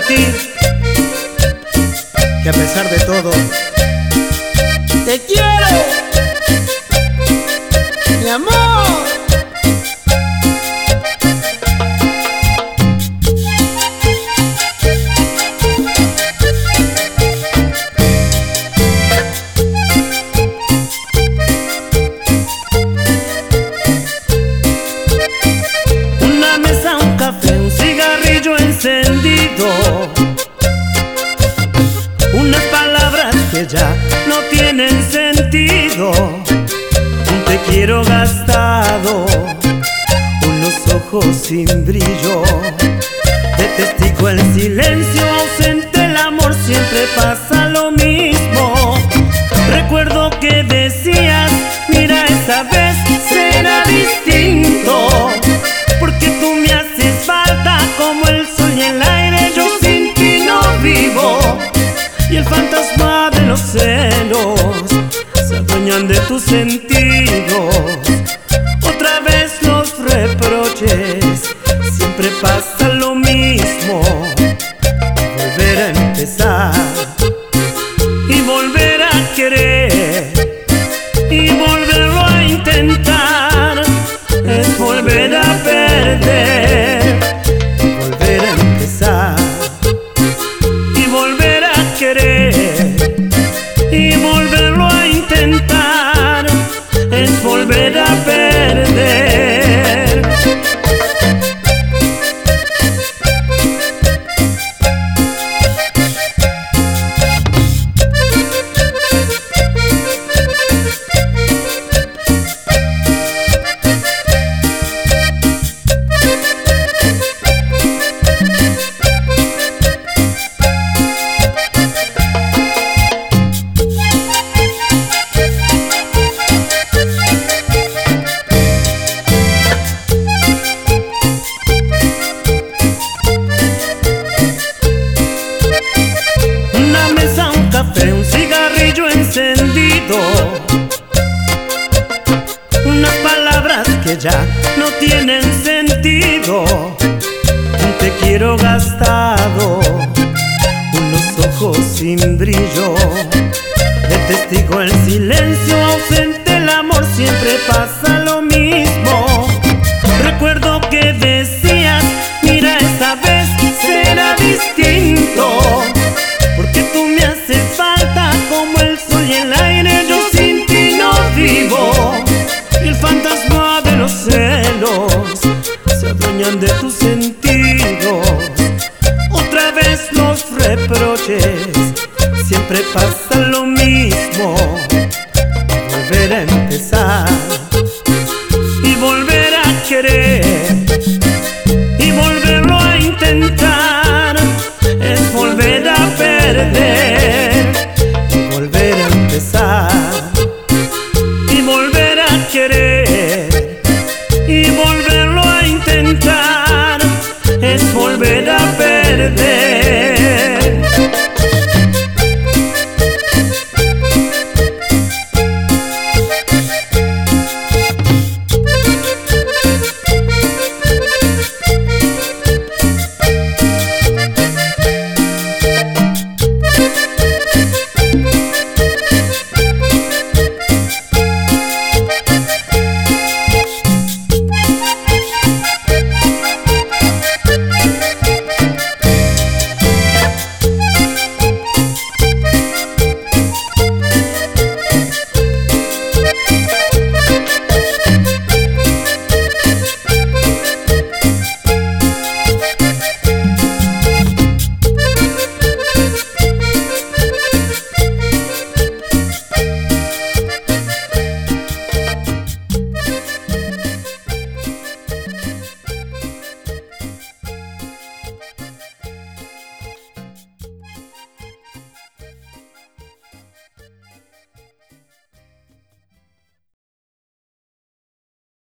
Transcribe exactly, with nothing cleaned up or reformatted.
ti, que a pesar de todo te quiero, mi amor. Una mesa, un café, un cigarrillo encendido, unas palabras que ya no tienen sentido, un te quiero gastado, unos ojos sin brillo, de testigo el silencio ausente, el amor siempre pasa lo mismo. Recuerdo que decías, mira esta vez será distinto, porque tú me haces falta como el sol y el aire, yo sin ti no vivo. Y el fantasma de los celos se adueñan de tus sentidos. Otra vez los reproches, siempre pasa lo mismo. Volver a empezar y volver a querer y volverlo a intentar es volver a perder. Volver a empezar y volver a querer y volverlo a intentar es volver a perder. Un cigarrillo encendido, unas palabras que ya no tienen sentido, un te quiero gastado, unos ojos sin brillo, de testigo el silencio ausente, el amor siempre pasa lo mismo. Recuerdo que decías, mira esta vez será distinto, porque tú me haces falta como el sol y el aire, yo sin ti no vivo. Y el fantasma de los celos se adueñan de tus sentidos. Otra vez los reproches, siempre pasa lo mismo. Volver a empezar y volver a querer y volverlo a intentar es volver a perder y volver a empezar